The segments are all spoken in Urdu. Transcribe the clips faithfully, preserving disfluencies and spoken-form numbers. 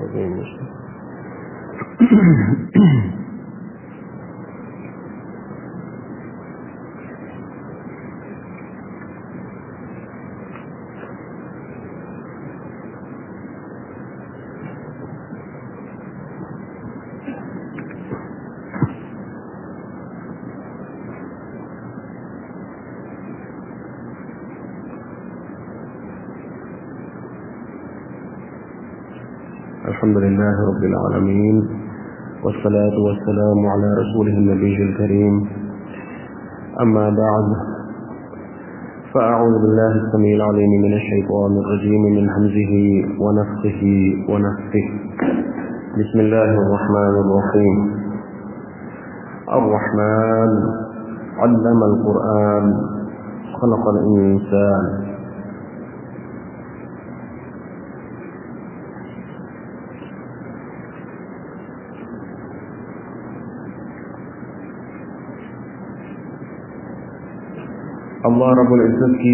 الحمد لله رب العالمين والصلاة والسلام على رسوله النبي الكريم أما بعد فأعوذ بالله السميع العليم من الشيطان الرجيم من همزه ونفخه ونفثه بسم الله الرحمن الرحيم الرحمن علم القرآن خلق الإنسان اللہ رب العزت کی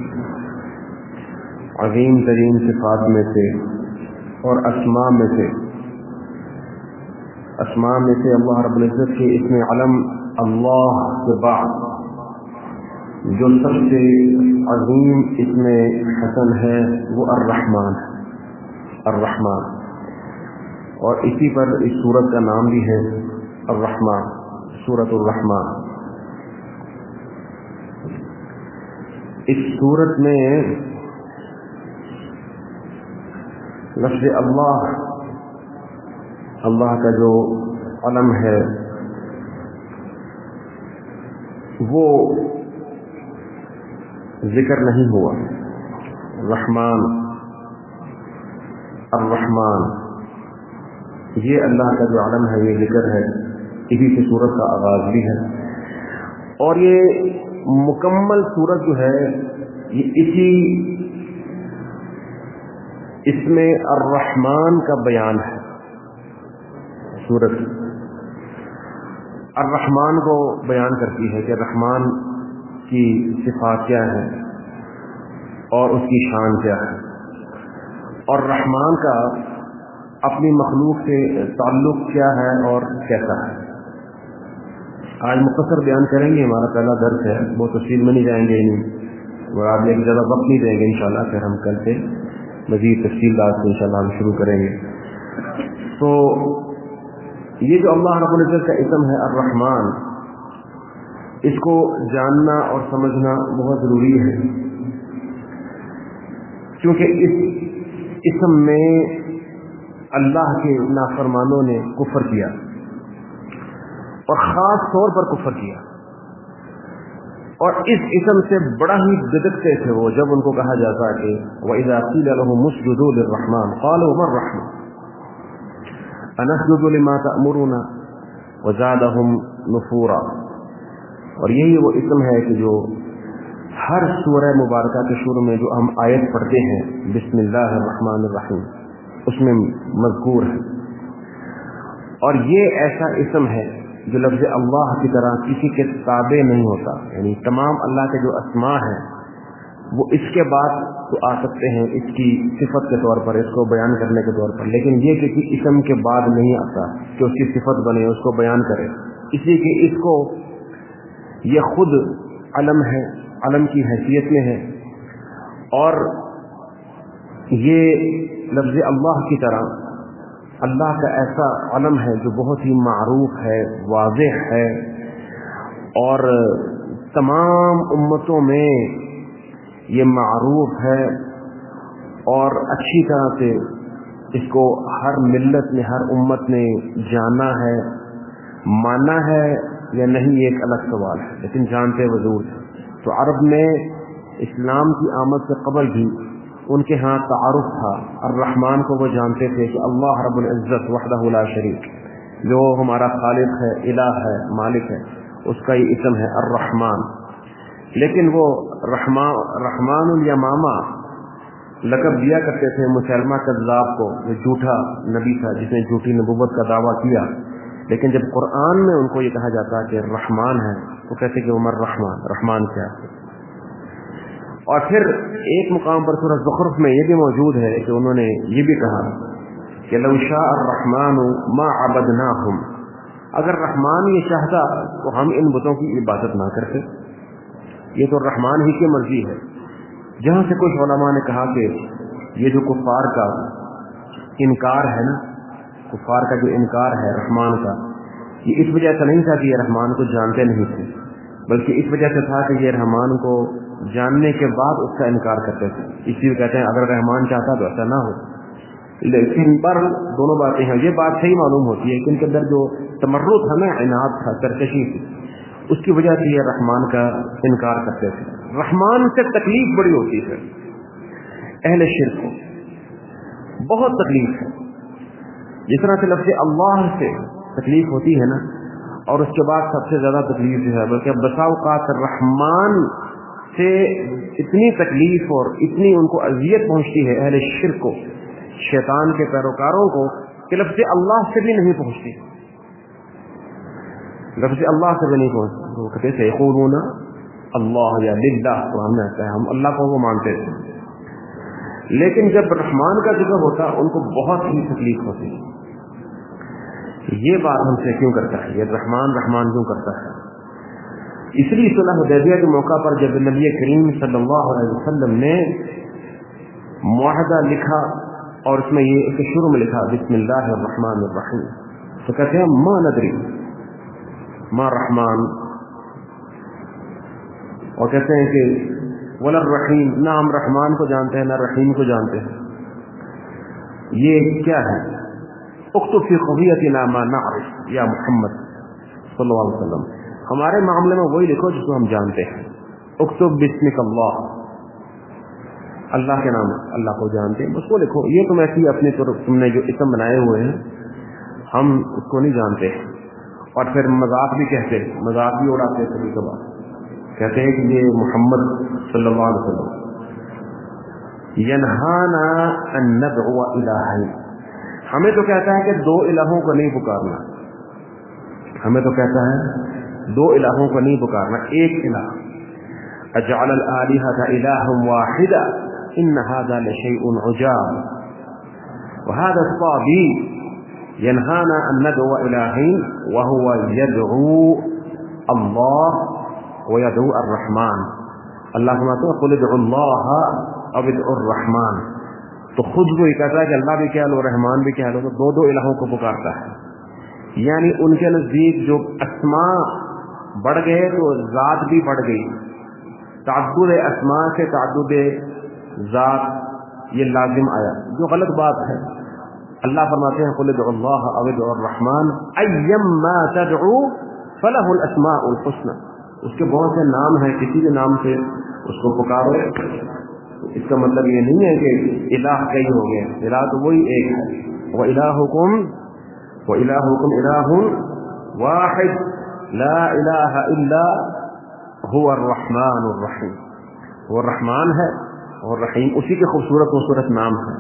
عظیم ترین صفات میں سے اور اسماء میں سے اسماء میں سے اللہ رب العزت کے اسم علم اللہ کے بعد جو سب سے عظیم اسم حسن ہے وہ الرحمن الرحمن اور اسی پر اس سورت کا نام بھی ہے الرحمن، سورۃ الرحمن۔ اس سورت میں لفظ اللہ اللہ کا جو علم ہے وہ ذکر نہیں ہوا۔ رحمان الرحمن یہ اللہ کا جو علم ہے یہ ذکر ہے، اسی سے سورت کا آغاز بھی ہے، اور یہ مکمل سورت جو ہے یہ اسی اسم الرحمن کا بیان ہے۔ سورت الرحمن کو بیان کرتی ہے کہ رحمان کی صفات کیا ہے اور اس کی شان کیا ہے، اور رحمان کا اپنی مخلوق سے تعلق کیا ہے اور کیسا ہے۔ آج مختصر بیان کریں گے، ہمارا پہلا درس ہے، وہ تفصیل میں نہیں جائیں گے نہیں اور آپ ایک زیادہ وقت نہیں دیں گے انشاءاللہ، پھر ہم کل سے مزید تفصیلات سے انشاءاللہ ہم شروع کریں گے۔ تو یہ جو اللہ رب العزت کا اسم ہے الرحمن، اس کو جاننا اور سمجھنا بہت ضروری ہے، کیونکہ اس اسم میں اللہ کے نافرمانوں نے کفر کیا اور خاص طور پر کفر کیا، اور اس اسم سے بڑا ہی بدعتے تھے وہ جب ان کو کہا جاتا کہ وَإِذَا قِيلَ لَهُمُ اسْجُدُوا لِلرَّحْمَنِ قَالُوا مَا الرَّحْمَنُ أَنَسْجُدُ لِمَا تَأْمُرُونَ وَزَادَهُمْ نُفُورًا۔ اور یہی وہ اسم ہے کہ جو ہر سورہ مبارکہ کے شروع میں جو ہم آیت پڑھتے ہیں بسم اللہ الرحمن الرحیم اس میں مذکور ہے، اور یہ ایسا اسم ہے جو لفظ اللہ کی طرح کسی کے تابع نہیں ہوتا، یعنی تمام اللہ کے جو اسماء ہیں وہ اس کے بعد تو آ سکتے ہیں اس کی صفت کے طور پر، اس کو بیان کرنے کے طور پر، لیکن یہ کسی اسم کے بعد نہیں آتا کہ اس کی صفت بنے اس کو بیان کرے، اس لیے کہ اس کو یہ خود علم ہے، علم کی حیثیت میں ہے، اور یہ لفظ اللہ کی طرح اللہ کا ایسا علم ہے جو بہت ہی معروف ہے، واضح ہے، اور تمام امتوں میں یہ معروف ہے، اور اچھی طرح سے اس کو ہر ملت نے، ہر امت نے جانا ہے، مانا ہے یا نہیں یہ ایک الگ سوال ہے، لیکن جانتے ضرور تھے۔ تو عرب میں اسلام کی آمد سے قبل بھی ان کے ہاں تعارف تھا، الرحمن کو وہ جانتے تھے کہ اللہ رب العزت وحدہ لا شریک، جو ہمارا خالق ہے، الہ ہے، مالک ہے، اس کا یہ اسم ہے الرحمن۔ لیکن وہ رحمان رحمان الیمامہ لقب دیا کرتے تھے مسلمہ کذاب کو، جو جھوٹا نبی تھا جس نے جھوٹی نبوت کا دعویٰ کیا، لیکن جب قرآن میں ان کو یہ کہا جاتا کہ رحمان ہے تو کہتے کہ عمر رحمان رحمان کیا ہے۔ اور پھر ایک مقام پر سورہ زخرف میں یہ بھی موجود ہے کہ انہوں نے یہ بھی کہا کہ لو شاء الرحمن ما عبدناہم، اگر رحمان یہ چاہتا تو ہم ان بتوں کی عبادت نہ کرتے، یہ تو رحمان ہی کی مرضی ہے۔ جہاں سے کچھ علماء نے کہا کہ یہ جو کفار کا انکار ہے نا، کفار کا جو انکار ہے رحمان کا، یہ اس وجہ سے نہیں تھا کہ یہ رحمان کو جانتے نہیں تھے، بلکہ اس وجہ سے تھا کہ یہ رحمان کو جاننے کے بعد اس کا انکار کرتے تھے۔ اس لیے کہتے ہیں اگر رحمان چاہتا تو ایسا نہ ہو۔ لیکن پر دونوں باتیں ہیں، یہ بات صحیح معلوم ہوتی ہے کہ ان کے اندر جو تمرد ہے نا، عناد تھا، سرکشی تھی، اس کی وجہ سے یہ رحمان کا انکار کرتے تھے۔ رحمان سے تکلیف بڑی ہوتی ہے اہل شرک کو، بہت تکلیف ہے۔ جس طرح سے لفظ اللہ سے تکلیف ہوتی ہے نا، اور اس کے بعد سب سے زیادہ تکلیف جو ہے بلکہ بسا اوقات رحمان سے اتنی تکلیف اور اتنی ان کو اذیت پہنچتی ہے اہل شرک کو، شیطان کے پیروکاروں کو، کہ لفظ اللہ سے بھی نہیں پہنچتی، لفظ اللہ سے بھی نہیں پہنچتی۔ وہ کہتے تھے یقولون اللہ یا للہ، قرآن میں آتا ہے ہم اللہ کو وہ مانتے تھے، لیکن جب رحمان کا ذکر ہوتا ان کو بہت ہی تکلیف ہوتی۔ یہ بات ہم سے کیوں کرتا ہے، یہ رحمان رحمان کیوں کرتا ہے؟ اس لیے صلح حدیبیہ کے موقع پر جب نبی کریم صلی اللہ علیہ وسلم نے معاہدہ لکھا اور اس میں یہ ایک شروع میں لکھا بسم اللہ الرحمن الرحیم، تو کہتے ہیں ما ندری ما رحمان، اور کہتے ہیں کہ ولا الرحیم، نہ ہم رحمان کو جانتے ہیں نہ رحیم کو جانتے ہیں، یہ کیا ہے؟ اکتب فی قضیتنا ما نعرف یا محمد صلی اللہ علیہ وسلم، ہمارے معاملے میں وہی لکھو جس کو ہم جانتے ہیں۔ اکتب بسمک اللہ، اللہ کے نام اللہ کو جانتے ہیں، اس کو لکھو۔ یہ تم ایسی اپنی طرف تم نے جو اسم بنائے ہوئے ہیں ہم اس کو نہیں جانتے، اور پھر مذاق بھی کہتے، مذاق بھی اڑاتے کبھی کبھار، کہتے ہیں کہ یہ محمد صلی اللہ علیہ وسلم ینہانا ان ندعو الہین، ہمیں تو کہتا ہے کہ دو الہوں کو نہیں پکارنا، ہمیں تو کہتا ہے دو الہوں کو نہیں پکارنا، ایک الہ۔ اجعل الآلہۃ الہا واحدا ان ھذا لشیء عجاب وھذا الطاغی ینہانا ان ندعو الہین وہو یدعو اللہ ویدعو الرحمن۔ اللہ فرماتے ہیں قل ادعوا اللہ او ادعوا الرحمن، تو خود وہ یہ کہتا ہے کہ اللہ بھی کہہ لو رحمان بھی کہہ لو، تو دو دو الہوں کو پکارتا ہے۔ یعنی ان کے نزدیک جو اسماء بڑھ گئے تو ذات بھی بڑھ گئی، تعدد اسماء سے تعدد ذات یہ لازم آیا، جو غلط بات ہے۔ اللہ فرماتے ہیں قل ادعوا اللہ او ادعوا الرحمن ایما تدعو فلہ الاسماء الحسنى، اس کے بہت سے نام ہیں، کسی بھی نام سے اس کو پکارو۔ اس کا مطلب یہ نہیں ہے کہ الہ کئی ہو گئے، الہ تو وہی ایک ہے، وَإِلَٰهُكُمْ وَإِلَٰهُكُمْ إِلَٰهٌ وَاحِدٌ لَا إِلَٰهَ إِلَّا هُوَ الرَّحْمَٰنُ الرَّحِيمُ، وہ رحمان ہے اور رحیم، اسی کے خوبصورت خوبصورت نام ہے۔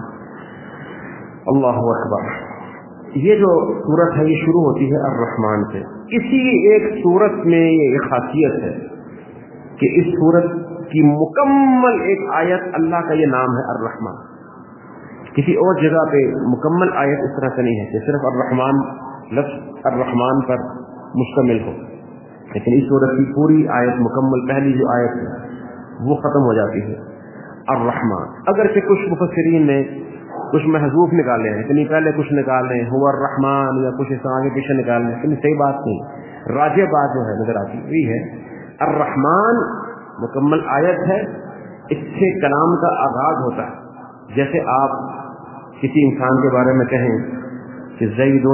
اللہ اکبر۔ یہ جو سورت ہے یہ شروع ہوتی ہے الرحمن سے۔ اسی ایک سورت میں یہ خاصیت ہے کہ اس سورت کی مکمل ایک آیت اللہ کا یہ نام ہے الرحمن، کسی اور جگہ پہ مکمل آیت اس طرح سے نہیں ہے کہ صرف الرحمن لفظ الرحمن پر مشتمل ہو، لیکن اس سورت کی پوری آیت مکمل پہلی جو آیت ہے وہ ختم ہو جاتی ہے الرحمن۔ اگرچہ کچھ مفسرین نے کچھ محذوف نکالے ہیں، اتنی پہلے کچھ نکال رہے ہیں ہوا الرحمن یا کچھ اس آگے پیچھے نکال رہے ہیں، لیکن صحیح بات نہیں، راجع بات جو ہے نظر آتی وہی ہے الرحمن مکمل آیت ہے۔ اس سے کلام کا آغاز ہوتا ہے، جیسے آپ کسی انسان کے بارے میں کہیں کہ زید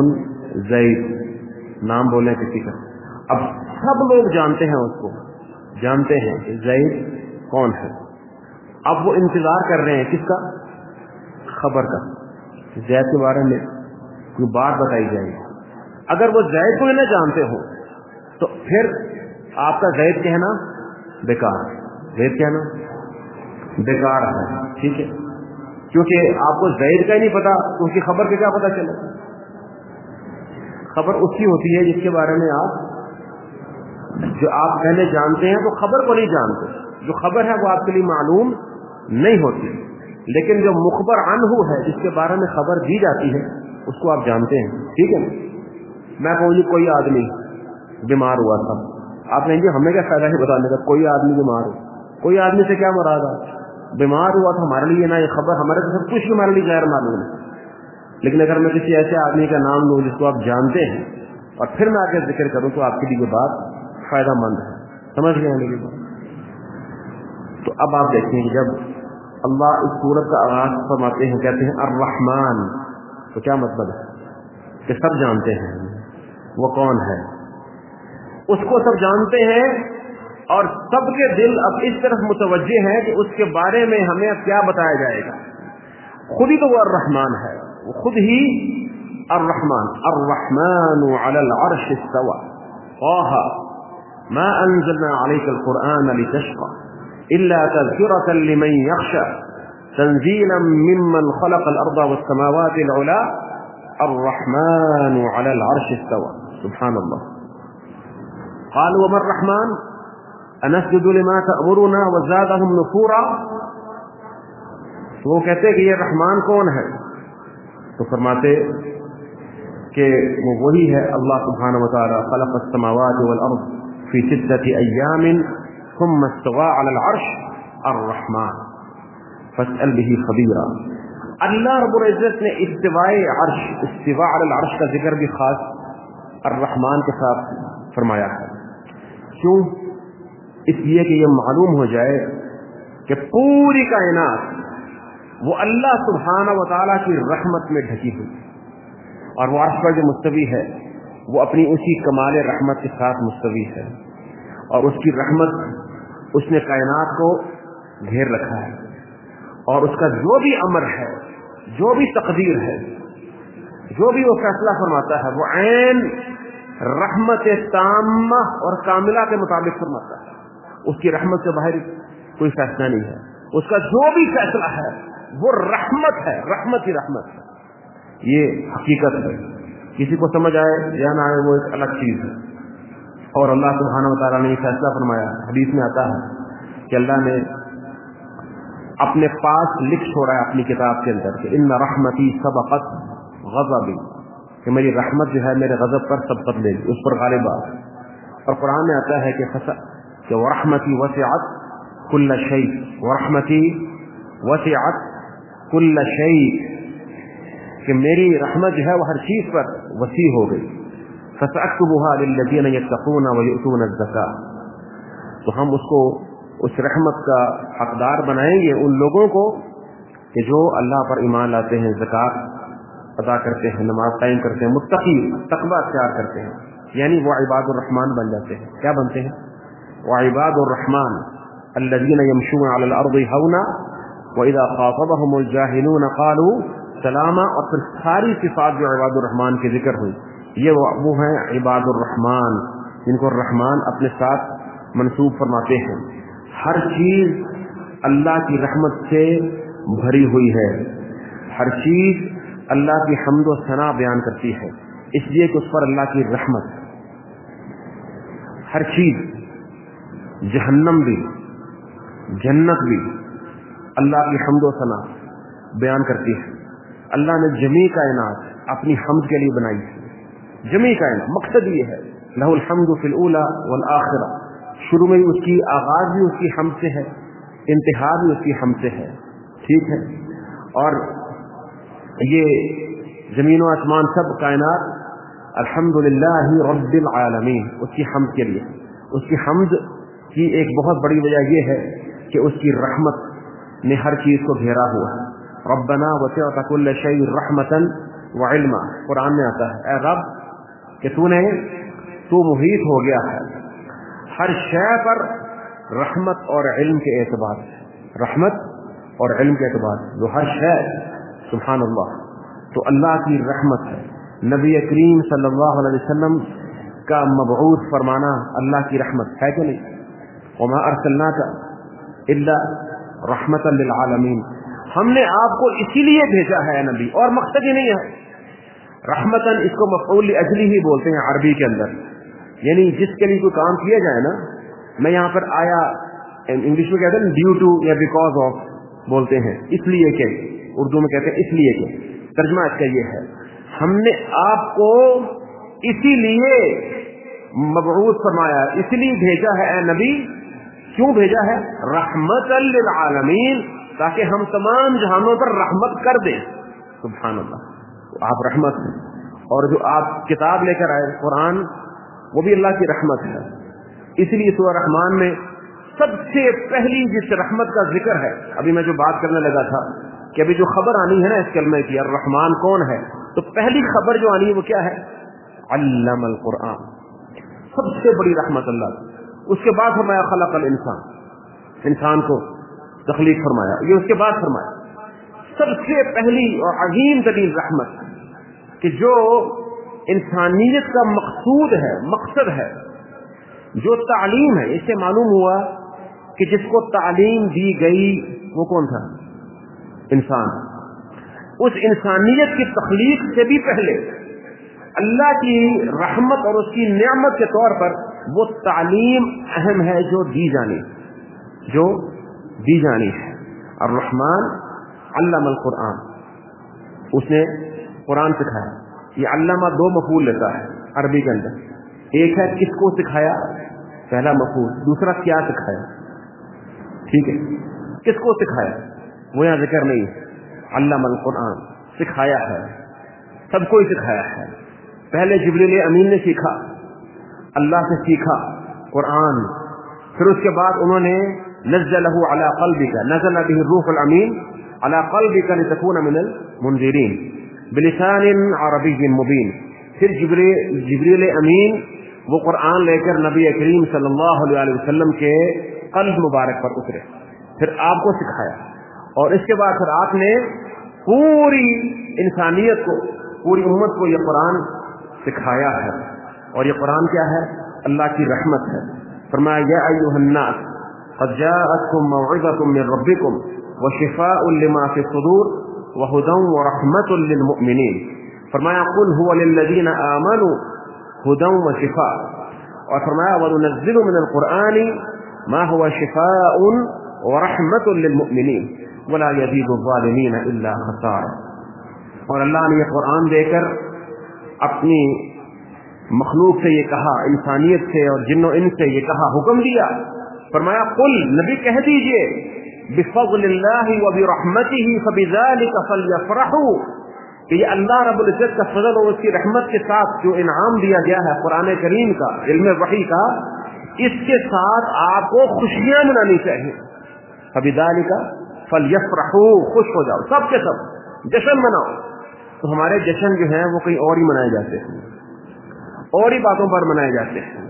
زید، نام بولیں کسی کا، اب سب لوگ جانتے ہیں، اس کو جانتے ہیں کہ زید کون ہے، اب وہ انتظار کر رہے ہیں کس کا؟ خبر کا، زید کے بارے میں کوئی بات بتائی جائے گی۔ اگر وہ زید کو نہ جانتے ہو تو پھر آپ کا زید کہنا بیکار، زید کہنا بیکار ہے، ٹھیک ہے، کیونکہ آپ کو زید کا ہی نہیں پتا تو اس کی خبر کا کیا پتا چلے؟ خبر اس کی ہوتی ہے جس کے بارے میں آپ جو آپ پہلے جانتے ہیں تو خبر کو نہیں جانتے، جو خبر ہے وہ آپ کے لیے معلوم نہیں ہوتی، لیکن جو مخبر عنہ ہے جس کے بارے میں خبر دی جاتی ہے اس کو آپ جانتے ہیں, ٹھیک ہے. میں کہوں جی کوئی آدمی بیمار ہوا تھا, آپ کہیں گے ہمیں کیا فائدہ ہے بتانے کا, کوئی آدمی بیمار ہو, کوئی آدمی سے کیا مراد ہے, بیمار ہوا تو ہمارے لیے نا یہ خبر, ہمارے تو سب کچھ ہمارے لیے غیر معلوم ہے. لیکن اگر میں کسی ایسے آدمی کا نام لوں جس کو آپ جانتے ہیں اور پھر میں آگے ذکر کروں تو آپ کے لیے یہ بات فائدہ مند ہے. سمجھ گئے میری بات؟ تو اب آپ دیکھیں کہ جب اللہ اس سورت کا آغاز فرماتے ہیں, کہتے ہیں الرحمن, تو کیا مطلب ہے کہ سب جانتے ہیں وہ کون ہے, اس کو سب جانتے ہیں اور سب کے دل اب اس طرف متوجہ ہیں کہ اس کے بارے میں ہمیں اب کیا بتایا جائے گا. خود ہی تو وہ الرحمن ہے, وہ خود ہی الرحمن. الرحمن علی العرش استوى طه ما انزلنا عليك القرآن لتشقى الا تذكرة لمن يخشى تنزيلا ممن خلق الارض والسماوات العلى الرحمن على العرش استوى. سبحان الله. قالوا وما الرحمن انسجد لما تأمرنا وزادهم نفورا. تو وہ کہتے ہیں کہ یہ رحمان کون ہے, تو فرماتے کہ وہ وہی ہے اللہ سبحانہ وتعالی خلق السماوات والارض فی ستۃ ایام ثم استوى علی العرش الرحمن فاسأل به خبیرا. اللہ رب العزت نے استواء عرش, استواء علی العرش کا ذکر بھی خاص الرحمن کے ساتھ فرمایا ہے. کیوں؟ اس لیے کہ یہ معلوم ہو جائے کہ پوری کائنات وہ اللہ سبحانہ و تعالیٰ کی رحمت میں ڈھکی ہوئی, اور وہ عرش پر جو مستوی ہے وہ اپنی اسی کمال رحمت کے ساتھ مستوی ہے, اور اس کی رحمت اس نے کائنات کو گھیر رکھا ہے, اور اس کا جو بھی امر ہے, جو بھی تقدیر ہے, جو بھی وہ فیصلہ فرماتا ہے وہ عین رحمت تامہ اور کاملہ کے مطابق فرماتا ہے. اس کی رحمت سے باہر کوئی فیصلہ نہیں ہے, اس کا جو بھی فیصلہ ہے وہ رحمت ہے, رحمت ہی رحمت ہے. یہ حقیقت ہے, کسی کو سمجھ آئے یا نہ آئے وہ ایک الگ چیز ہے. اور اللہ سبحانہ و تعالیٰ نے یہ فیصلہ فرمایا, حدیث میں آتا ہے کہ اللہ نے اپنے پاس لکھ چھوڑا ہے اپنی کتاب کے اندر کہ ان رحمتی سبقت غضبی, کہ میری رحمت جو ہے میرے غضب پر سبقت لے گی, اس پر غالب آ. اور قرآن میں آتا ہے کہ کہ ورحمتی وسعت کل شیء, ورحمتی وسعت کل شیء, کہ میری رحمت جو ہے وہ ہر چیز پر وسیع ہو گئی. فسأكتبها للذین یتقون ویؤتون الزکاة, تو ہم اس کو اس رحمت کا حقدار بنائیں گے ان لوگوں کو کہ جو اللہ پر ایمان لاتے ہیں, زکات ادا کرتے ہیں, نماز قائم کرتے ہیں, متقی تقوی اختیار کرتے ہیں, یعنی وہ عباد الرحمن بن جاتے ہیں. کیا بنتے ہیں؟ وعباد الرحمن الذين يمشون على الارض هونا واذا خاطبهم الجاهلون قالوا سلاما. اور پھر ساری صفات جو عباد الرحمن کے ذکر ہوئی, یہ وہ ہیں عباد الرحمن جن کو الرحمن اپنے ساتھ منسوب فرماتے ہیں. ہر چیز اللہ کی رحمت سے بھری ہوئی ہے, ہر چیز اللہ کی حمد و ثنا بیان کرتی ہے, اس لیے کہ اس پر اللہ کی رحمت. ہر چیز, جہنم بھی جنت بھی اللہ کی حمد و ثنا بیان کرتی ہے. اللہ نے جمیع کائنات اپنی حمد کے لیے بنائی ہے, جمیع کائنات. مقصد یہ ہے لہ الحمد فی الاولی والآخرہ, شروع میں اس کی آغاز بھی اس کی حمد سے ہے, انتہا بھی اس کی حمد سے ہے, ٹھیک ہے. اور یہ زمین و آسمان سب کائنات الحمدللہ رب العالمین, اس کی حمد کے لیے. اس کی حمد کی ایک بہت بڑی وجہ یہ ہے کہ اس کی رحمت نے ہر چیز کو گھیرا ہوا ہے. ربنا وسعت كل شيء رحمتا وعلما, قرآن میں آتا ہے اے رب کہ تو نے تو محیط ہو گیا ہے ہر شے پر رحمت اور علم کے اعتبار سے, رحمت اور علم کے اعتبار سے جو ہر شے. سبحان اللہ. تو اللہ کی رحمت ہے. نبی کریم صلی اللہ علیہ وسلم کا مبعوث فرمانا اللہ کی رحمت ہے کہ نہیں؟ وما ارسلناک الا رحمتا للعالمین, ہم نے آپ کو اسی لیے بھیجا ہے نبی, اور مقصد ہی نہیں ہے. رحمتن اس کو مفعول لاجلہ ہی بولتے ہیں عربی کے اندر, یعنی جس کے لیے کوئی کام کیا جائے نا, میں یہاں پر آیا انگلش میں کہتے ہیں ڈیو ٹو یا بیکاز آف بولتے ہیں, اس لیے کہ, اردو میں کہتے ہیں اس لیے کہ, ترجمہ اس کا یہ ہے ہم نے آپ کو اسی لیے مبعوث فرمایا, اس لیے بھیجا ہے اے نبی. کیوں بھیجا ہے؟ رحمت للعالمین, تاکہ ہم تمام جہانوں پر رحمت کر دیں. سبحان اللہ, آپ رحمت ہیں. اور جو آپ کتاب لے کر آئے قرآن, وہ بھی اللہ کی رحمت ہے. اس لیے سورہ رحمان میں سب سے پہلی جس رحمت کا ذکر ہے, ابھی میں جو بات کرنے لگا تھا کہ ابھی جو خبر آنی ہے نا اس کلمے کی, الرحمن کون ہے, تو پہلی خبر جو آنی ہے وہ کیا ہے؟ علم القرآن, سب سے بڑی رحمت اللہ. اس کے بعد فرمایا خلق الانسان, انسان کو تخلیق فرمایا. یہ اس کے بعد فرمایا سب سے پہلی اور عظیم ترین رحمت کہ جو انسانیت کا مقصود ہے, مقصد ہے, جو تعلیم ہے. اس سے معلوم ہوا کہ جس کو تعلیم دی گئی وہ کون تھا؟ انسان. اس انسانیت کی تخلیق سے بھی پہلے اللہ کی رحمت اور اس کی نعمت کے طور پر وہ تعلیم اہم ہے جو دی جانی جو دی جانی ہے. الرحمن علم القرآن, اس نے قرآن سکھایا. یہ علامہ دو مفعول لیتا ہے عربی کے اندر. ایک ہے کس کو سکھایا, پہلا مفعول. دوسرا کیا سکھایا. ٹھیک ہے, کس کو سکھایا وہ یہاں ذکر نہیں. علم القرآن, سکھایا ہے, سب کو ہی سکھایا ہے. پہلے جبریل امین نے سیکھا, اللہ سے سیکھا قرآن. پھر اس کے بعد انہوں نے نزلہ علی قلبک, نزل به الروح الامین علی قلبک لتکون من المنذرین بلسان عربی مبین. پھر جبریل جبریل امین وہ قرآن لے کر نبی کریم صلی اللہ علیہ وسلم کے قلب مبارک پر اترے, پھر آپ کو سکھایا. اور اس کے بعد پھر آپ نے پوری انسانیت کو, پوری امت کو یہ قرآن سکھایا ہے. اور یہ قرآن کیا ہے؟ اللہ کی رحمت ہے. فرمایا یا ایھا الناس قد جاءتکم موعظۃ من ربکم وشفاء لما فی الصدور وہدی ورحمۃ للمؤمنین. فرمایا قل هو للذین آمنوا ہدی وشفاء. اور فرمایا وننزل من القرآن ما هو شفاء ورحمۃ للمؤمنین ولا یزید الظالمین الا خسارا. اور اللہ نے یہ قرآن دے کر اپنی مخلوق سے یہ کہا, انسانیت سے اور جن و انس سے یہ کہا, حکم دیا. فرمایا قل, نبی کہہ دیجئے, بفضل اللہ وبرحمتہ فبذلک فلیفرحوا, کہ یہ اللہ رب العزت کا فضل اور اس کی رحمت کے ساتھ جو انعام دیا گیا ہے قرآن کریم کا, علم وحی کا, اس کے ساتھ آپ کو خوشیاں منانی چاہیے. فبذلک فلیفرحوا, خوش ہو جاؤ, سب کے سب جشن مناؤ. تو ہمارے جشن جو ہیں وہ کہیں اور ہی منائے جاتے ہیں, اور ہی باتوں پر منائے جاتے ہیں.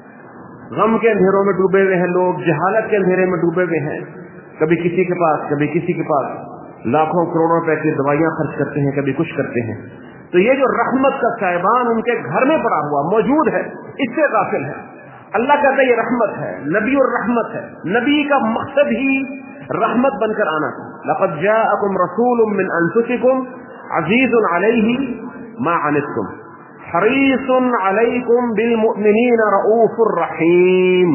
غم کے اندھیروں میں ڈوبے ہوئے ہیں لوگ, جہالت کے اندھیرے میں ڈوبے ہوئے ہیں. کبھی کسی کے پاس کبھی کسی کے پاس لاکھوں کروڑوں روپے کی دوائیاں خرچ کرتے ہیں, کبھی کچھ کرتے ہیں. تو یہ جو رحمت کا صاحبان ان کے گھر میں پڑا ہوا موجود ہے, اس سے غافل ہے. اللہ کہتا ہے یہ رحمت ہے, نبی اور رحمت ہے. نبی کا مقصد ہی رحمت بن کر آنا تھا. لقد جاءکم رسول من انفسکم عزیز علیہ ما عنتم حریص علیکم بالمؤمنین رؤوف الرحیم.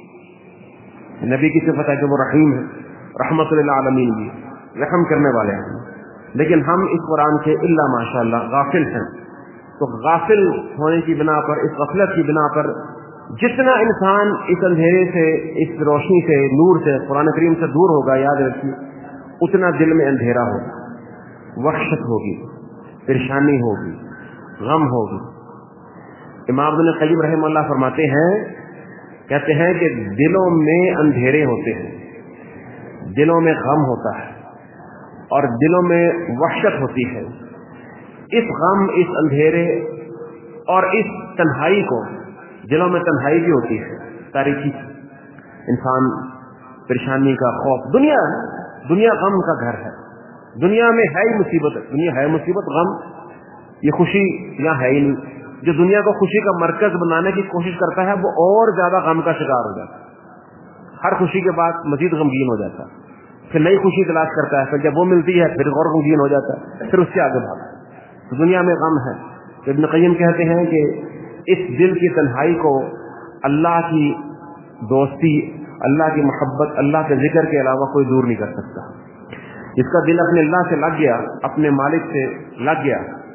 نبی کی صفت ہے کہ وہ رحیم ہے, رحمت للعالمین, بھی رحم کرنے والے ہیں. لیکن ہم اس قرآن کے الا ماشاءاللہ غافل ہیں. تو غافل ہونے کی بنا پر, اس غفلت کی بنا پر جتنا انسان اس اندھیرے سے, اس روشنی سے, نور سے, قرآن کریم سے دور ہوگا, یاد رکھیے اتنا دل میں اندھیرا ہوگا, وحشت ہوگی, پریشانی ہوگی, غم ہوگی. امام ابن قیم رحمہ اللہ فرماتے ہیں, کہتے ہیں کہ دلوں میں اندھیرے ہوتے ہیں, دلوں میں غم ہوتا ہے اور دلوں میں وحشت ہوتی ہے. اس غم, اس اندھیرے اور اس تنہائی کو, دلوں میں تنہائی بھی ہوتی ہے, تاریکی, انسان پریشانی کا خوف. دنیا دنیا غم کا گھر ہے, دنیا میں ہے ہی مصیبت, دنیا ہے مصیبت, غم, یہ خوشی یہاں ہے ہی نہیں. جو دنیا کو خوشی کا مرکز بنانے کی کوشش کرتا ہے وہ اور زیادہ غم کا شکار ہو جاتا ہے. ہر خوشی کے بعد مزید غمگین ہو جاتا ہے, پھر نئی خوشی تلاش کرتا ہے, پھر جب وہ ملتی ہے پھر اور غمگین ہو جاتا ہے, پھر اس سے آگے بھاگتا ہے. دنیا میں غم ہے. ابن قیم کہتے ہیں کہ اس دل کی تنہائی کو اللہ کی دوستی, اللہ کی محبت, اللہ کے ذکر کے علاوہ کوئی دور نہیں کر سکتا. جس کا دل اپنے اللہ سے لگ گیا, اپنے مالک سے لگ گیا,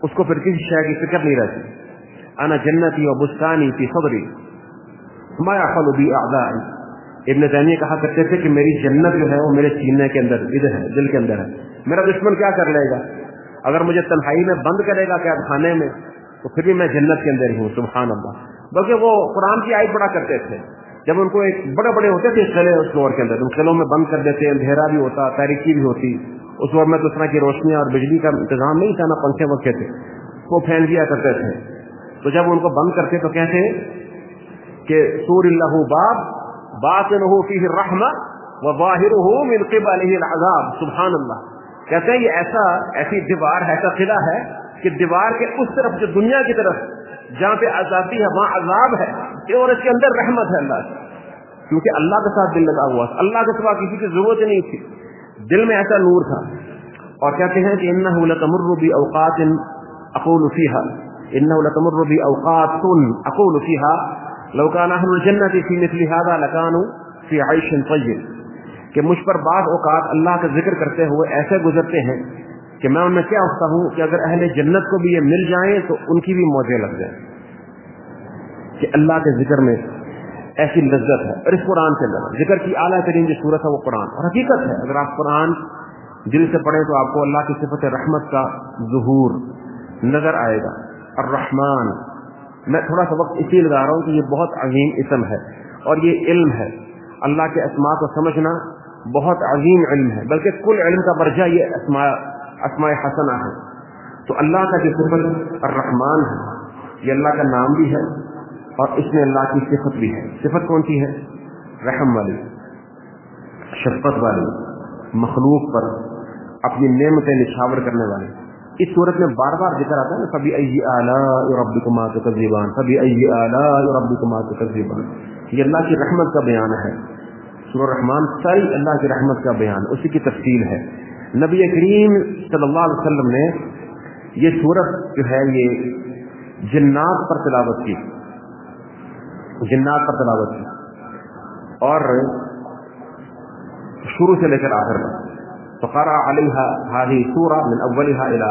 اس کو پھر کسی شے کی فکر نہیں رہتی. انا جنتی و بستانی فی صدری ما یعقل بی اعدائی. ابن تیمیہ کہا کرتے تھے کہ میری جنت جو ہے وہ میرے سینے کے اندر ادھر ہے, دل کے اندر ہے. میرا دشمن کیا کر لے گا؟ اگر مجھے تنہائی میں بند کرے گا قید خانے میں تو پھر بھی میں جنت کے اندر ہی ہوں. سبحان اللہ. بلکہ وہ قرآن کی آیت پڑھا کرتے تھے جب ان کو ایک بڑے بڑے ہوتے تھے قلعے اس دور کے اندر, ان قلعوں میں بند کر دیتے, اندھیرا بھی ہوتا, تاریکی بھی ہوتی. اس دور میں تو اس طرح کی روشنیاں اور بجلی کا انتظام نہیں تھا, نہ پنکھے وقت تھے, وہ پھیل دیا کرتے تھے. تو جب ان کو بند کرتے تو کہتے کہ سور اللہ باب باطنہ فیہ الرحمہ وظاہرہ من قبلہ العذاب. سبحان اللہ. کہتے ہیں یہ ایسا ایسی دیوار ہے, ایسا قلعہ ہے کہ دیوار کے اس طرف جو دنیا کی طرف جہاں پہ آزادی ہے وہاں عذاب ہے, اور اس کے اندر رحمت ہے اللہ کی, کیونکہ اللہ کے ساتھ دل لگا ہوا, اللہ کے سوا کسی کی ضرورت ہی نہیں تھی, دل میں ایسا نور تھا. اور کہتے ہیں کہ انہ لتمر باوقات اقول فیہا انہ لتمر باوقات اقول فیہا لو کان اہل الجنۃ فی مثل ھذا لکانوا فی عیش طیب. کہ مجھ پر بعض اوقات اللہ کا ذکر کرتے ہوئے ایسے گزرتے ہیں کہ میں ان میں کیا اٹھتا ہوں کہ اگر اہل جنت کو بھی یہ مل جائیں تو ان کی بھی موجیں لگ جائیں, کہ اللہ کے ذکر میں ایسی لذت ہے. اور اس قرآن کے اندر ذکر کی اعلیٰ ترین جو صورت ہے وہ قرآن, اور حقیقت ہے اگر آپ قرآن دل سے پڑھیں تو آپ کو اللہ کی صفت رحمت کا ظہور نظر آئے گا. الرحمن, میں تھوڑا سا وقت اسی لگا رہا ہوں کہ یہ بہت عظیم اسم ہے اور یہ علم ہے. اللہ کے اسماء کو سمجھنا بہت عظیم علم ہے, بلکہ کل علم کا برجہ یہ اسماء اسماء حسنہ ہے. تو اللہ کا جو صفت الرحمن ہے یہ اللہ کا نام بھی ہے اور اس میں اللہ کی صفت بھی ہے. صفت کون سی ہے؟ رحم والی, شفقت والی, مخلوق پر اپنی نعمتیں نچھاور کرنے والی. اس صورت میں بار بار ذکر آتا ہے نا, فبأي آلاء ربكما تكذبان, فبأي آلاء ربكما تكذبان. یہ اللہ کی رحمت کا بیان ہے. سورہ الرحمن ساری اللہ کی رحمت کا بیان, اسی کی تفصیل ہے. نبی کریم صلی اللہ علیہ وسلم نے یہ سورت جو ہے یہ جنات پر تلاوت کی, جنات پر تلاوت کی اور شروع سے لے کر آخر تک. فقرأ علیها هذه سورہ من اولها الى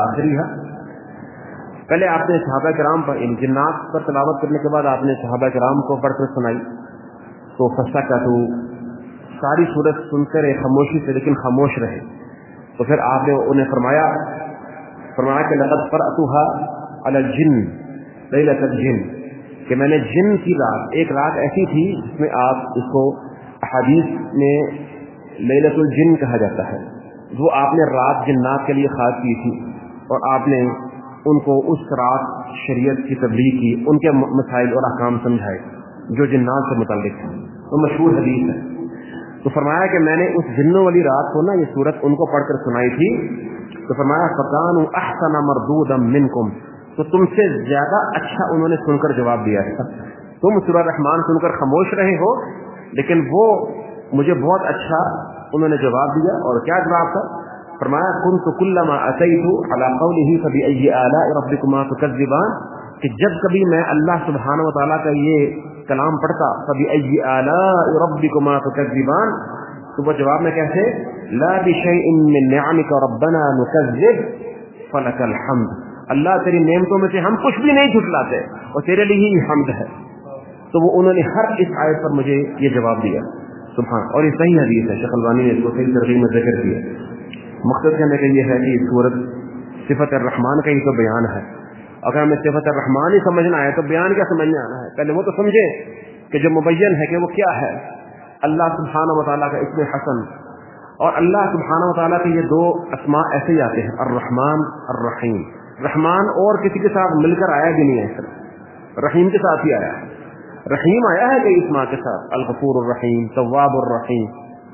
آخرها. پہلے آپ نے صحابہ کرام پر ان جنات پر تلاوت کرنے کے بعد آپ نے صحابہ کرام کو پڑھ کر سنائی تو فسکتوا, ساری سورت سنتے رہے خاموشی سے, لیکن خاموش رہے. تو پھر آپ نے انہیں فرمایا فرمایا کہ لقد قرأتها علی الجن لیلۃ الجن, کہ میں نے جن کی رات, ایک رات ایسی تھی جس میں آپ اس کو احادیث میں لیلۃ الجن کہا جاتا ہے, وہ آپ نے رات جنات کے لیے خاص کی تھی اور آپ نے ان کو اس رات شریعت کی تبلیغ کی, ان کے مسائل اور احکام سمجھائے جو جنات سے متعلق ہیں. وہ مشہور حدیث ہے. تو فرمایا کہ میں نے اس جنوں والی رات کو نا یہ صورت ان کو پڑھ کر سنائی تھی, تو فرمایا فَكَانُوا أَحْسَنَ مَرْدُودًا مِّنْكُمْ, تو تم سے زیادہ اچھا انہوں نے سن کر جواب دیا ہے. تم سورہ رحمان سن کر خاموش رہے ہو, لیکن وہ مجھے بہت اچھا انہوں نے جواب دیا. اور کیا جواب تھا؟ فرمایا كنت كلما أتيت على قوله فبأي آلاء ربكما تكذبان, کہ جب کبھی میں اللہ سبحانہ و تعالیٰ کا یہ کلام پڑھتا فبأي آلاء ربكما تكذبان, تو وہ جواب میں کہتے لا بشيء من نعمك ربنا نكذب فلك الحمد, اللہ تیری نعمتوں میں سے ہم کچھ بھی نہیں جھٹلاتے اور تیرے لیے ہی حمد ہے. تو وہ انہوں نے ہر اس آیت پر مجھے یہ جواب دیا. سبحان. اور یہ صحیح حدیث ہے, شیخ البانی نے اس کو صحیح ترغیب میں ذکر کیا. مقصد کہنے کا یہ ہے کہ سورت صفت الرحمان کا ہی تو بیان ہے. اگر ہمیں صفت الرحمان ہی سمجھنا ہے تو بیان کیا سمجھنے آنا ہے؟ پہلے وہ تو سمجھے کہ جو مبین ہے کہ وہ کیا ہے. اللہ سبحانہ و تعالیٰ کا اسم حسن اور اللہ سبحانہ و تعالیٰ کے یہ دو اسماء ایسے ہی آتے ہیں, الرحمن الرحیم. رحمان اور کسی کے ساتھ مل کر آیا بھی نہیں ہے, رحیم کے ساتھ ہی آیا ہے. رحیم آیا ہے کئی اسماء کے ساتھ, الغفور الرحیم, تواب الرحیم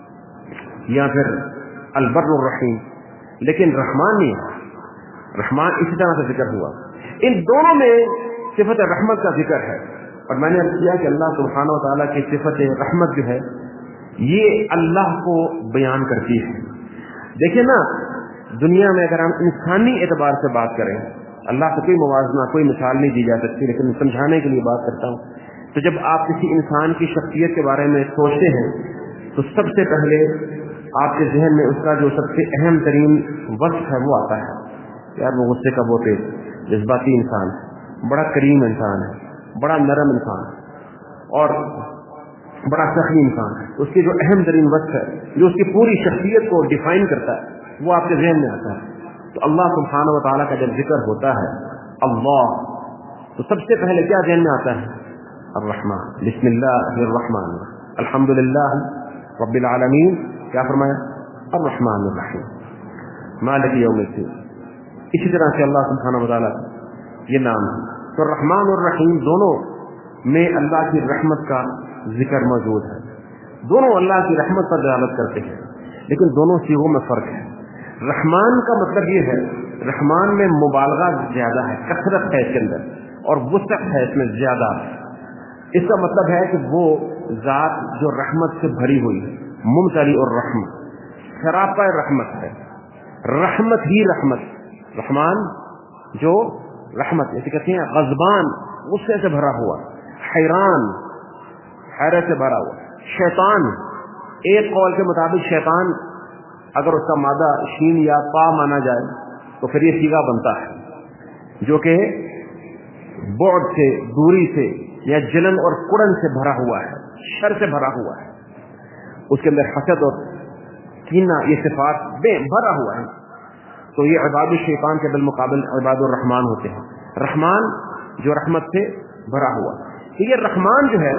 یا پھر البر الرحیم, لیکن رحمان نہیں ہے. رحمان اسی طرح سے ذکر ہوا. ان دونوں میں صفت رحمت کا ذکر ہے. اور میں نے کیا کہ اللہ سبحانہ و تعالیٰ کی صفت رحمت جو ہے یہ اللہ کو بیان کرتی ہے. دیکھیں نا, دنیا میں اگر ہم انسانی اعتبار سے بات کریں, اللہ سے کوئی موازنہ کوئی مثال نہیں دی جا سکتی, لیکن سمجھانے کے لیے بات کرتا ہوں. تو جب آپ کسی انسان کی شخصیت کے بارے میں سوچتے ہیں تو سب سے پہلے آپ کے ذہن میں اس کا جو سب سے اہم ترین وصف ہے وہ آتا ہے, یار وہ غصے کا بہت تیز, جذباتی انسان ہے، بڑا کریم انسان ہے، بڑا نرم انسان ہے اور بڑا سخی انسان ہے، اس کی جو اہم ترین وصف ہے جو اس کی پوری شخصیت کو ڈیفائن کرتا ہے وہ آپ کے ذہن میں آتا ہے. تو اللہ سبحانہ و تعالیٰ کا جب ذکر ہوتا ہے اللہ، تو سب سے پہلے کیا ذہن میں آتا ہے؟ الرحمن. بسم اللہ الرحمن الحمد للہ رب العالمین. کیا فرمایا؟ الرحمن الرحیم مالک یوم الدین. اسی طرح سے اللہ سبحانہ و تعالیٰ یہ نام ہے. تو الرحمن اور الرحیم دونوں میں اللہ کی رحمت کا ذکر موجود ہے. دونوں اللہ کی رحمت پر دلالت کرتے ہیں، لیکن دونوں صیغوں میں فرق ہے. رحمان کا مطلب یہ ہے، رحمان میں مبالغہ زیادہ ہے، کثرت ہے اس کے اندر اور وسعت ہے اس میں زیادہ. اس کا مطلب ہے کہ وہ ذات جو رحمت سے بھری ہوئی ہے، ممتلی اور رحمت، سراپا رحمت ہے، رحمت ہی رحمت. رحمان جو رحمت اسے کہتے ہیں غضبان، غصے سے بھرا ہوا، حیران، حیرت سے بھرا ہوا. شیطان، ایک قول کے مطابق شیطان اگر اس کا مادہ شین یا پا مانا جائے تو پھر یہ صیغہ بنتا ہے جو کہ بعد سے، دوری سے یا جلن اور کڑن سے بھرا ہوا ہے، شر سے بھرا ہوا ہے. اس کے اندر حسد اور کینہ یہ صفات بے بھرا ہوا ہے. تو یہ عباد الشیطان کے بالمقابل عباد الرحمان ہوتے ہیں. رحمان جو رحمت سے بھرا ہوا. یہ رحمان جو ہے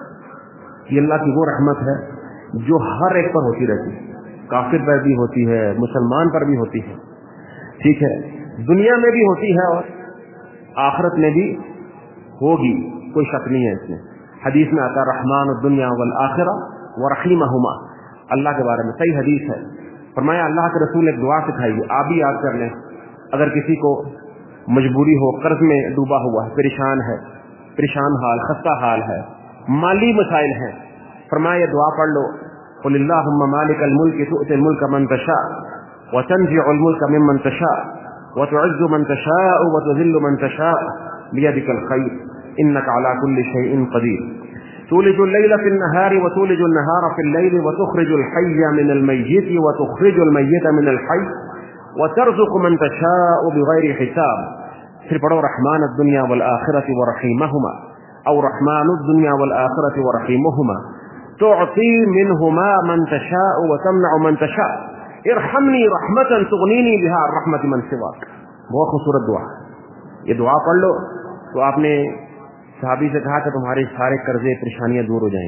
یہ اللہ کی وہ رحمت ہے جو ہر ایک پر ہوتی رہتی ہے، کافر پر بھی ہوتی ہے، مسلمان پر بھی ہوتی ہے، ٹھیک ہے، دنیا میں بھی ہوتی ہے اور آخرت میں بھی ہوگی، کوئی شک نہیں ہے اس میں. حدیث میں آتا رحمان الدنیا والآخرہ ورحیمہما. اللہ کے بارے میں صحیح حدیث ہے، فرمایا اللہ کے رسول ایک دعا سکھائی ہے، آپ بھی یاد کر لیں. اگر کسی کو مجبوری ہو، قرض میں ڈوبا ہوا ہے، پریشان ہے، پریشان حال، خستہ حال ہے، مالی مسائل ہیں، فرمایا یہ دعا پڑھ لو، قل اللہم مالک الملک تؤتی الملک من تشاء وتنزع الملک ممن تشاء وتعز من تشاء وتذل من تشاء بيدك الخير انك على كل شيء قدير تولج الليل في النهار وتولج النهار في الليل وتخرج الحي من الميت وتخرج الميت من الحي وترزق من تشاء بغير حساب. پھر پڑھو رحمان الدنیا والآخرة ورحیمہما او رحمان الدنیا والآخرة ورحیمہما تعطی منہما من تشاء وتمنع من تشاء ارحمنی رحمتا تغنینی بها رحمت من سواک. بہت خوبصورت دعا. یہ دعا پڑھ لو تو آپ نے صحابی سے کہا کہ تمہارے سارے قرضے پریشانیاں دور ہو جائیں.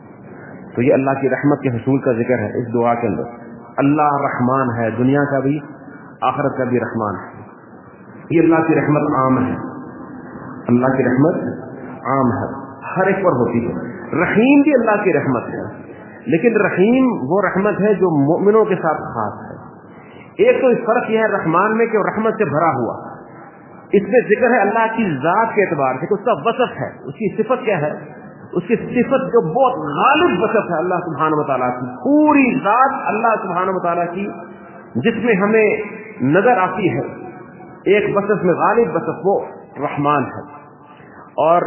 تو یہ اللہ کی رحمت کے حصول کا ذکر ہے اس دعا کے اندر. اللہ رحمان ہے، دنیا کا بھی آخرت کا بھی رحمان ہے. یہ اللہ کی رحمت عام ہے، اللہ کی رحمت عام ہے، ہر ایک پر ہوتی ہے. رحیم بھی اللہ کی رحمت ہے، لیکن رحیم وہ رحمت ہے جو مومنوں کے ساتھ خاص ہے. ایک تو اس فرق یہ ہے رحمان میں کہ وہ رحمت سے بھرا ہوا، اس میں ذکر ہے اللہ کی ذات کے اعتبار سے کہ اس کا وصف ہے، اس کی صفت کیا ہے، اس کی صفت جو بہت غالب وصف ہے اللہ سبحانہ و تعالیٰ کی. پوری ذات اللہ سبحانہ و تعالیٰ کی جس میں ہمیں نظر آتی ہے، ایک وصف میں غالب وصف وہ رحمان ہے. اور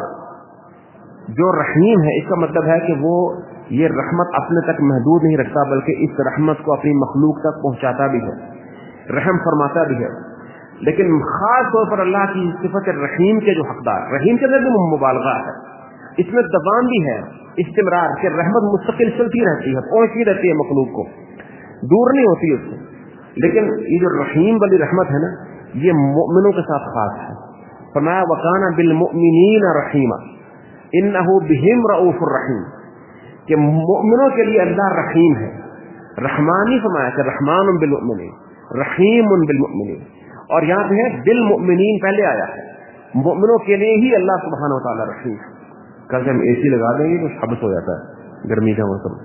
جو رحیم ہے اس کا مطلب ہے کہ وہ یہ رحمت اپنے تک محدود نہیں رکھتا بلکہ اس رحمت کو اپنی مخلوق تک پہنچاتا بھی ہے، رحم فرماتا بھی ہے. لیکن خاص طور پر اللہ کی صفت رحیم کے جو حقدار، رحیم کے اندر بھی مبالغہ ہے، اس میں دوام بھی ہے، استمرار کہ رحمت مستقل چلتی رہتی ہے، پہنچتی رہتی ہے مخلوق کو، دور نہیں ہوتی اس سے. لیکن یہ جو رحیم والی رحمت ہے نا یہ مومنوں کے ساتھ خاص ہے. فرمایا وَكَانَ بِالْمُؤْمِنِينَ رَحِيمًا إِنَّهُ بِهِمْ رَءُوفٌ رَحِيمٌ. کہ مومنوں کے لیے اللہ رحیم ہے. رحمانی فرمایا کہ رحمان بالمؤمنین، رحیم بالمؤمنین، اور یہاں پہ ہے بالمؤمنین پہلے آیا ہے، مومنوں کے لیے ہی اللہ سبحانہ و تعالیٰ رحیم ہے. کل ہم اے سی لگا دیں گے تو حبس ہو جاتا ہے گرمی کا موسم.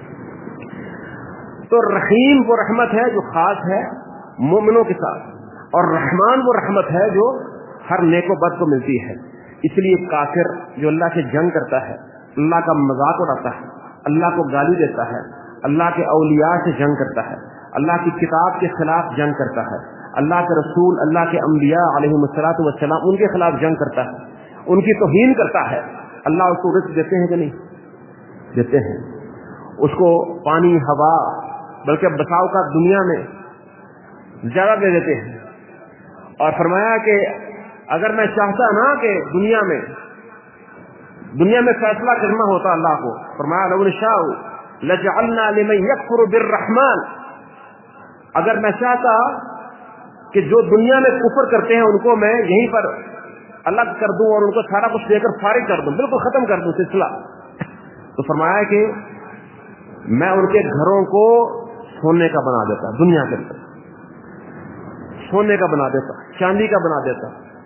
تو رحیم وہ رحمت ہے جو خاص ہے مومنوں کے ساتھ، اور رحمان وہ رحمت ہے جو ہر نیک و بد کو ملتی ہے. اس لیے کافر جو اللہ سے جنگ کرتا ہے، اللہ کا مذاق اڑاتا ہے، اللہ کو گالی دیتا ہے، اللہ کے اولیاء سے جنگ کرتا ہے، اللہ کی کتاب کے خلاف جنگ کرتا ہے، اللہ کے رسول، اللہ کے انبیاء علیہم الصلوۃ والسلام ان کے خلاف جنگ کرتا ہے، ان کی توہین کرتا ہے، اللہ اس کو رزق دیتے ہیں کہ نہیں دیتے ہیں، اس کو پانی، ہوا، بلکہ بساؤ کا دنیا میں زیادہ دے دیتے ہیں. اور فرمایا کہ اگر میں چاہتا نا کہ دنیا میں دنیا میں فیصلہ کرنا ہوتا اللہ کو، فرمایا لو نشاء لجعلنا لمن یکفر بالرحمن، اگر میں چاہتا کہ جو دنیا میں کفر کرتے ہیں ان کو میں یہیں پر الگ کر دوں اور ان کو سارا کچھ دے کر فارغ کر دوں، بالکل ختم کر دوں سلسلہ، تو فرمایا کہ میں ان کے گھروں کو سونے کا بنا دیتا، دنیا کے اندر سونے کا بنا دیتا، چاندی کا بنا دیتا.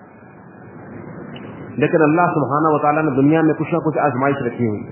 لیکن اللہ سبحانہ و تعالیٰ نے دنیا میں کچھ نہ کچھ آزمائش رکھی ہوئی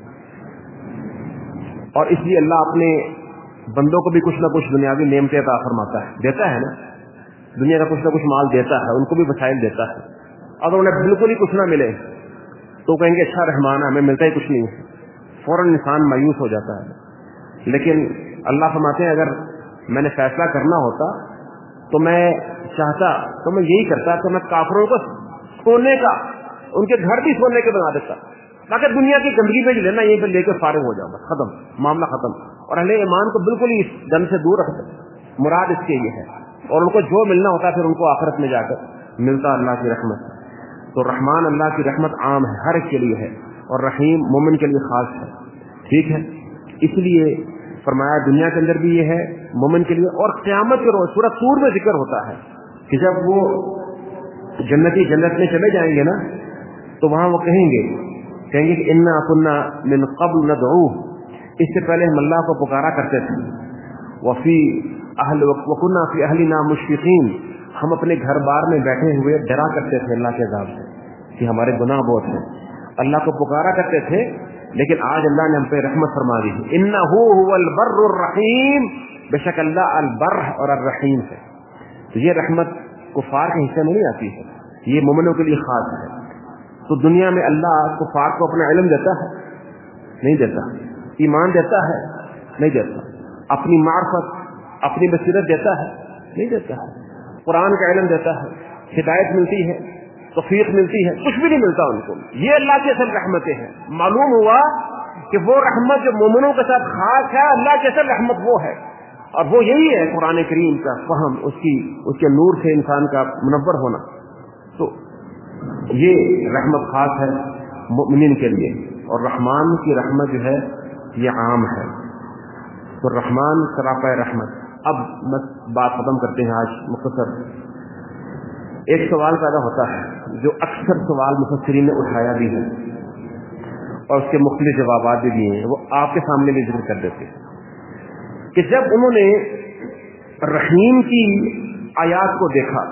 ہے، اور اس لیے اللہ اپنے بندوں کو بھی کچھ نہ کچھ دنیاوی نعمتیں عطا فرماتا ہے، دیتا ہے نا، دنیا کا کچھ نہ کچھ مال دیتا ہے، ان کو بھی وسائل دیتا ہے. اگر انہیں بالکل ہی کچھ نہ ملے تو کہیں گے اچھا رحمان ہے، ہمیں ملتا ہی کچھ نہیں، فوراً انسان مایوس ہو جاتا ہے. لیکن اللہ فرماتے ہیں اگر میں نے فیصلہ کرنا ہوتا تو میں چاہتا تو میں یہی کرتا کہ میں کافروں کو سونے کا، ان کے گھر بھی سونے کے بنا دیتا، تاکہ دنیا کی گندگی میں لینا یہیں پہ لے کے فارغ ہو جاؤں، ختم معاملہ ختم. اور اہل ایمان کو بالکل ہی اس دم سے دور رکھتا، مراد اس کے یہ ہے، اور ان کو جو ملنا ہوتا پھر ان کو آخرت میں جا کر ملتا اللہ کی رحمت. تو رحمان اللہ کی رحمت عام ہے، ہر ایک کے لیے ہے، اور رحیم مومن کے لیے خاص ہے. ٹھیک ہے، اس لیے فرمایا دنیا کے اندر بھی یہ ہے مومن کے لیے. اور قیامت کے روز سورۃ طور میں ذکر ہوتا ہے کہ جب وہ جنتی جنت میں چلے جائیں گے نا تو وہاں وہ کہیں گے کہیں گے کہ انا کنا من قبل ندعوہ، اس سے پہلے ہم اللہ کو پکارا کرتے تھے. وفی اہل وکنا فی اہلنا مشفقین، ہم اپنے گھر بار میں بیٹھے ہوئے ڈرا کرتے تھے اللہ کے عذاب سے کہ ہمارے گناہ بہت ہیں. اللہ کو پکارا کرتے تھے، لیکن آج اللہ نے ہم پہ رحمت فرما دی ہے. انہ هو البر الرحیم، بے شک اللہ البر اور الرحیم ہے. تو یہ رحمت کفار کے حصے میں نہیں آتی ہے، یہ مومنوں کے لیے خاص ہے. تو دنیا میں اللہ کفار کو اپنا علم دیتا ہے؟ نہیں دیتا. ایمان دیتا ہے؟ نہیں دیتا. اپنی معرفت، اپنی بصیرت دیتا ہے؟ نہیں دیتا ہے. قرآن کا علم دیتا ہے، ہدایت ملتی ہے، توفیق ملتی ہے؟ کچھ بھی نہیں ملتا ان کو. یہ اللہ کی اصل رحمتیں ہیں. معلوم ہوا کہ وہ رحمت جو مومنوں کے ساتھ خاص ہے، اللہ کی اصل رحمت وہ ہے، اور وہ یہی ہے قرآن کریم کا فہم، اس کی اس کے نور سے انسان کا منور ہونا. تو یہ رحمت خاص ہے مومنین کے لیے، اور رحمان کی رحمت جو ہے یہ عام ہے. تو رحمان سراپا رحمت. اب بات ختم کرتے ہیں آج مختصر. ایک سوال پیدا ہوتا ہے جو اکثر سوال مفسرین نے اٹھایا بھی ہے اور اس کے مختلف جوابات بھی دیے ہیں، وہ آپ کے سامنے بھی ذکر کر دیتے ہیں کہ جب انہوں نے رحیم کی آیات کو دیکھا،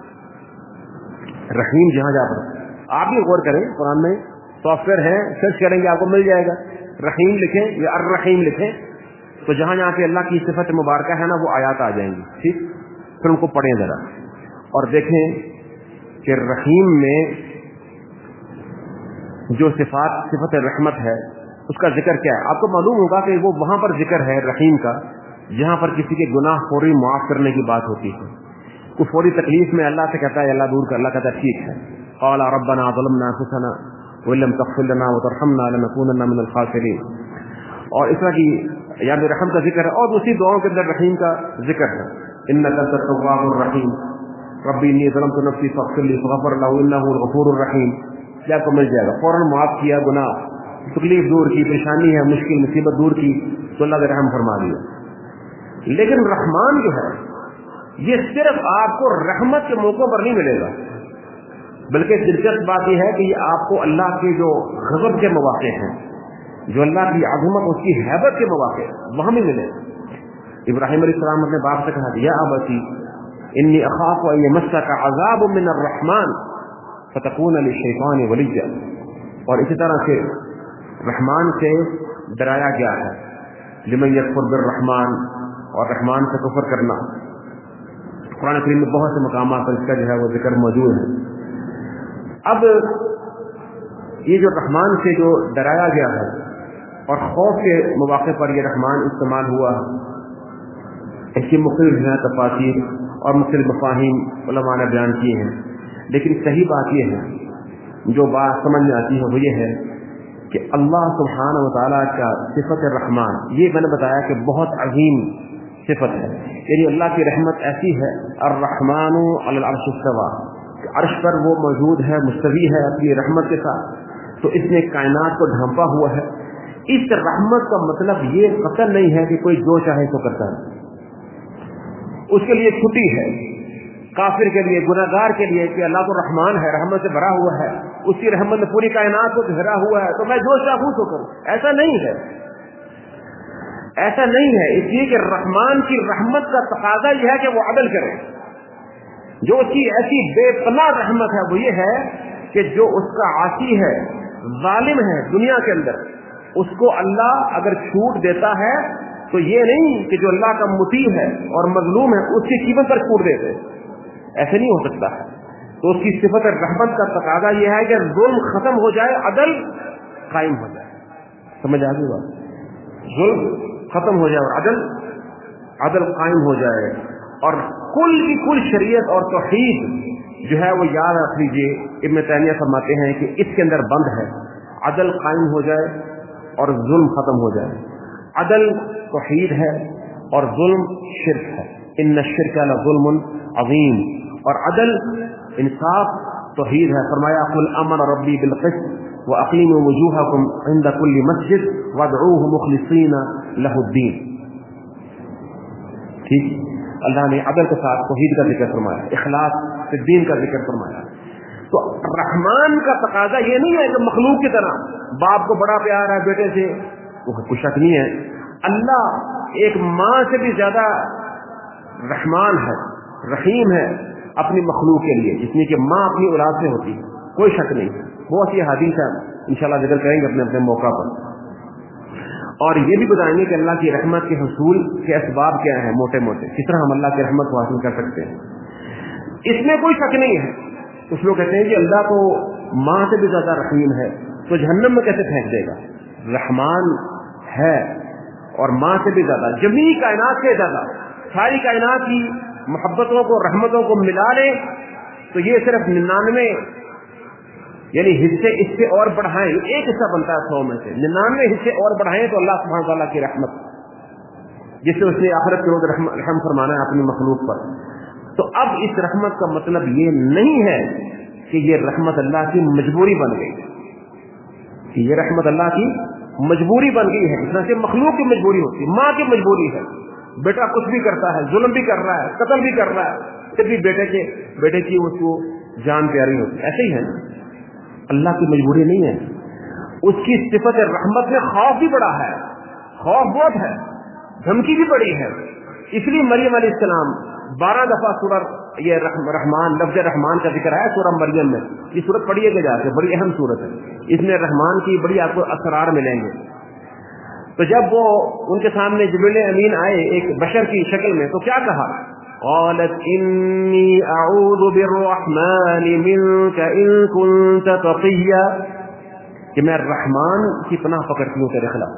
رحیم جہاں جہاں پر آپ بھی غور کریں، قرآن میں سافٹ ویئر ہے، سرچ کریں گے آپ کو مل جائے گا، رحیم لکھیں یا الرحیم لکھیں تو جہاں جہاں پہ اللہ کی صفت مبارکہ ہے نا وہ آیات آ جائیں گی. ٹھیک، پھر ان کو پڑھیں ذرا اور دیکھیں کہ رحیم میں جو صفات صفت رحمت ہے اس کا ذکر کیا ہے. آپ کو معلوم ہوگا کہ وہ وہاں پر ذکر ہے رحیم کا جہاں پر کسی کے گناہ فوری معاف کرنے کی بات ہوتی ہے. کوئی فوری تکلیف میں اللہ سے کہتا ہے اللہ دور کر، اللہ کہتا ہے ٹھیک ہے. قال ربنا ظلمنا انفسنا وان لم تغفر لنا وترحمنا لنكونن من الخاسرین. اور اس طرح کی یاد رحم کا ذکر ہے، اور اسی دعاؤں کے اندر رحیم کا ذکر ہے. انک انت التواب الرحیم ربی انی ظلمت نفسی فاغفر لی فغفر له انه الغفور الرحیم. کیا کو مل جائے گا، فوراً معاف کیا گناہ، تکلیف دور کی، پریشانی ہے، مشکل مصیبت دور کی تو اللہ نے رحم فرما دیا. لیکن رحمان جو ہے یہ صرف آپ کو رحمت کے موقعوں پر نہیں ملے گا، بلکہ دلچسپ بات یہ ہے کہ یہ آپ کو اللہ کے جو غضب کے مواقع ہیں، جو اللہ کی عظمت اس کی ہیبت کے مواقع وہاں بھی ملے. ابراہیم علیہ السلام اپنے باپ سے کہا یا ابتی انی اخاف ان یمسک عذاب من الرحمن فتکون للشیطان ولیا. اور اسی طرح سے رحمان سے ڈرایا گیا ہے، لمن یکفر بالرحمن، اور رحمان سے کفر کرنا. قرآن کریم میں بہت سے مقامات پر اس کا جو ہے وہ ذکر موجود ہے. اب یہ جو رحمان سے جو ڈرایا گیا ہے اور خوف کے مواقع پر یہ رحمان استعمال ہوا، اس کی مختلف جو ہے تفاسیر اور مختلف مفاہیم علماء نے بیان کیے ہیں. لیکن صحیح بات یہ ہے جو بات سمجھ میں آتی ہے وہ یہ ہے کہ اللہ سبحانہ و تعالیٰ کا صفت رحمان، یہ میں نے بتایا کہ بہت عظیم صفت ہے. یعنی اللہ کی رحمت ایسی ہے الرحمن علی العرش استوى، کہ عرش پر وہ موجود ہے، مستوی ہے اپنی رحمت کے ساتھ، تو اس نے کائنات کو ڈھانپا ہوا ہے۔ اس رحمت کا مطلب یہ قطع نہیں ہے کہ کوئی جو چاہے تو کرتا ہے، اس کے لیے چھٹی ہے۔ کافر کے لیے، گناہگار کے لیے کہ اللہ تو رحمان ہے، رحمت سے بھرا ہوا ہے، اس کی رحمت نے پوری کائنات کو گھیرا ہوا ہے، تو میں جو چاہوں تو کروں، ایسا نہیں ہے، ایسا نہیں ہے۔ اس لیے کہ رحمان کی رحمت کا تقاضا یہ ہے کہ وہ عدل کرے۔ جو اس کی ایسی بے پناہ رحمت ہے وہ یہ ہے کہ جو اس کا عاصی ہے، ظالم ہے دنیا کے اندر، اس کو اللہ اگر چھوٹ دیتا ہے تو یہ نہیں کہ جو اللہ کا مطیع ہے اور مظلوم ہے اس کی قیمت پر چھوٹ دیتے، ایسے نہیں ہو سکتا ہے۔ تو اس کی صفت رحمت کا تقاضا یہ ہے کہ ظلم ختم ہو جائے، عدل قائم ہو جائے۔ سمجھ آ گئی بات؟ ظلم ختم ہو جائے اور عدل عدل قائم ہو جائے، اور کل کی کل شریعت اور توحید جو ہے وہ یاد رکھ لیجیے، ابن تیمیہ فرماتے ہیں کہ اس کے اندر بند ہے، عدل قائم ہو جائے اور ظلم ختم ہو جائے۔ عدل توحید ہے اور ظلم شرک ہے، ان الشرک لظلم عظیم، اور عدل انصاف توحید ہے۔ فرمایا قل امر ربی بالقسط واقیموا وجوہکم عند کل مسجد وادعوہ مخلصین لہ الدین۔ ٹھیک، اللہ نے عدل کے ساتھ توحید کا ذکر فرمایا، اخلاص سے دین کا ذکر فرمایا۔ تو رحمان کا تقاضا یہ نہیں ہے کہ مخلوق کی طرح باپ کو بڑا پیار ہے بیٹے سے، کوئی شک نہیں ہے۔ اللہ ایک ماں سے بھی زیادہ رحمان ہے، رحیم ہے اپنی مخلوق کے لیے، جس میں کہ ماں اپنی اولاد سے ہوتی ہے، کوئی شک نہیں۔ بہت سی حدیث ہے، انشاءاللہ ذکر کریں گے اپنے اپنے موقع پر، اور یہ بھی بتائیں گے کہ اللہ کی رحمت کے حصول کے اسباب کیا ہیں، موٹے موٹے کس طرح ہم اللہ کی رحمت کو حاصل کر سکتے ہیں۔ اس میں کوئی شک نہیں ہے۔ کچھ لوگ کہتے ہیں کہ اللہ تو ماں سے بھی زیادہ رحیم ہے، تو جہنم میں کیسے پھینک دے گا؟ رحمان ہے اور ماں سے بھی زیادہ، جمیع کائنات سے زیادہ، ساری کائنات کی محبتوں کو، رحمتوں کو ملا لیں تو یہ صرف ننانوے یعنی حصے اس سے اور بڑھائیں، ایک حصہ بنتا ہے سو میں سے، ننانوے حصے اور بڑھائیں تو اللہ سبحانہ تعالیٰ کی رحمت، جس سے اس نے آخرت کے روز رحم, رحم فرمانا ہے اپنی مخلوق پر۔ تو اب اس رحمت کا مطلب یہ نہیں ہے کہ یہ رحمت اللہ کی مجبوری بن گئی، کہ یہ رحمت اللہ کی مجبوری بن گئی ہے، اس طرح سے مخلوق کی مجبوری ہوتی ہے، ماں کی مجبوری ہے، بیٹا کچھ بھی کرتا ہے، ظلم بھی کر رہا ہے، قتل بھی کر رہا ہے، پھر بھی بیٹے کے بیٹے کی اس کو جان پیاری ہوتی ہے، ایسے ہی ہے۔ اللہ کی مجبوری نہیں ہے، اس کی صفت رحمت میں خوف بھی بڑا ہے، خوف بہت ہے، دھمکی بھی بڑی ہے۔ اس لیے مریم علیہ السلام بارہ دفعہ سورہ یہ رحمان، لفظ رحمان کا ذکر ہے سورہ مریم میں، یہ سورت پڑھیے گا جا کے، بڑی اہم سورت ہے، اس میں رحمان کی بڑی آپ کو اسرار ملیں گے۔ تو جب وہ ان کے سامنے جبریل امین آئے ایک بشر کی شکل میں، تو کیا کہا؟ قالت انی اعوذ بالرحمن منک ان کنت تقیا، کہ میں رحمان کی پناہ پکڑتی ہوں تیرے خلاف۔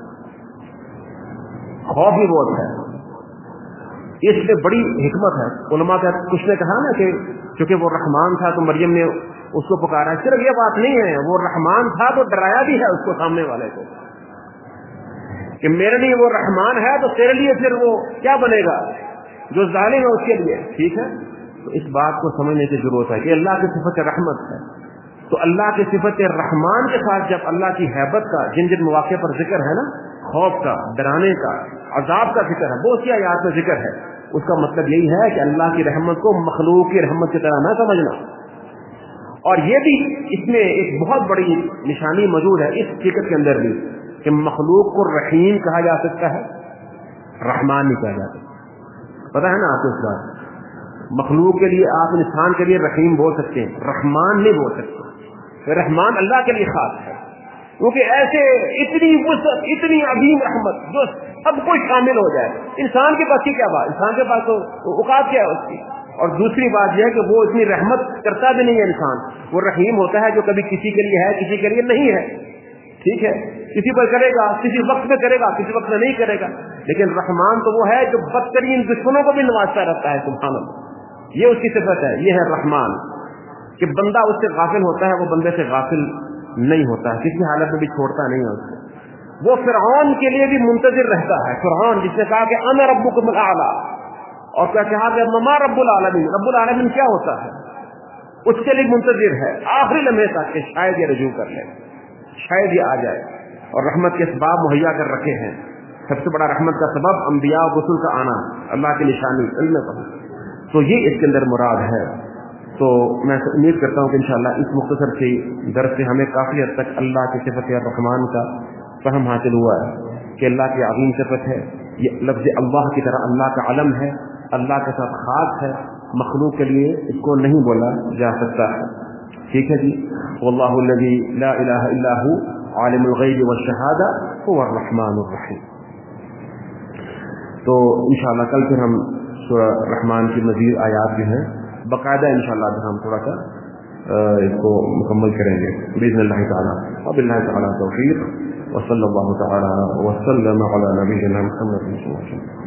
خوف بھی بہت ہے، اس میں بڑی حکمت ہے۔ علماء کا کچھ نے کہا نا کہ چونکہ وہ رحمان تھا تو مریم نے اس کو پکارا، صرف یہ بات نہیں ہے، وہ رحمان تھا تو ڈرایا بھی ہے اس کو، سامنے والے کو، کہ میرے لیے وہ رحمان ہے تو تیرے لیے پھر وہ کیا بنے گا، جو ظالم ہے اس کے لیے۔ ٹھیک ہے، تو اس بات کو سمجھنے کی ضرورت ہے کہ اللہ کی صفت رحمت ہے، تو اللہ کی صفت رحمان کے ساتھ جب اللہ کی ہیبت کا جن جن مواقع پر ذکر ہے نا، خوف کا، ڈرانے کا، عذاب کا ذکر ہے، بہت سی آیات میں ذکر ہے، اس کا مطلب یہی ہے کہ اللہ کی رحمت کو مخلوق کی رحمت کی طرح نہ سمجھنا۔ اور یہ بھی اس میں ایک بہت بڑی نشانی موجود ہے اس حقیقت کے اندر بھی کہ مخلوق کو رحیم کہا جا سکتا ہے، رحمان نہیں کہا جاتا۔ پتہ ہے نا آپ کو اس بات، مخلوق کے لیے آپ انسان کے لیے رحیم بول سکتے ہیں، رحمان نہیں بول سکتے۔ رحمان اللہ کے لیے خاص ہے، کیونکہ ایسے اتنی وسعت، اتنی عظیم رحمت جو سب کچھ شامل ہو جائے، انسان کے پاس کی کیا بات، انسان کے پاس تو اوقات کیا ہے اس کی۔ اور دوسری بات یہ ہے کہ وہ اتنی رحمت کرتا بھی نہیں ہے انسان، وہ رحیم ہوتا ہے جو کبھی کسی کے لیے ہے کسی کے لیے نہیں ہے، ٹھیک ہے، کسی پر کرے گا، کسی وقت میں کرے گا، کسی وقت میں نہیں کرے گا۔ لیکن رحمان تو وہ ہے جو بدترین دشمنوں کو بھی نوازتا رہتا ہے، سبحان اللہ، یہ اس کی صفت ہے، یہ ہے رحمان، کہ بندہ اس سے غافل ہوتا ہے، وہ بندے سے غافل نہیں ہوتا ہے، کسی حالت میں بھی چھوڑتا نہیں ہے اس کو۔ وہ فرعون کے لیے بھی منتظر رہتا ہے، فرعون جس نے کہا کہ انا ربکم الاعلی، اور کیا کہا کہ مما رب العالمین، رب العالمین کیا ہوتا ہے؟ اس کے لیے منتظر ہے آخری لمحے تک کہ شاید یہ رجوع کر لے، شاید یہ آ جائے، اور رحمت کے اسباب مہیا کر رکھے ہیں۔ سب سے بڑا رحمت کا سبب انبیاء و رسول کا آنا، اللہ کی نشانی علم پر، تو یہ اس کے اندر مراد ہے۔ تو میں امید کرتا ہوں کہ انشاءاللہ اس مختصر سی درس سے ہمیں کافی حد تک اللہ کی صفت الرحمن کا فہم حاصل ہوا ہے کہ اللہ کی عظیم صفت ہے۔ یہ لفظ اللہ کی طرح اللہ کا علم ہے، اللہ کے ساتھ خاص ہے، مخلوق کے لیے اس کو نہیں بولا جا سکتا ہے۔ ٹھیک ہے جی، واللہ الذی لا الہ الا هو عالم الغیب والشہادہ هو الرحمن الرحیم۔ تو انشاءاللہ کل پھر ہم سورہ رحمان کی مزید آیات جو ہیں باقاعدہ انشاءاللہ ہم تھوڑا سا اس کو مکمل کریں گے باذن اللہ تعالی۔ وباللہ تعالی توفیق، وصلی اللہ تعالی وسلم علی نبینا محمد صلی اللہ علیہ وسلم۔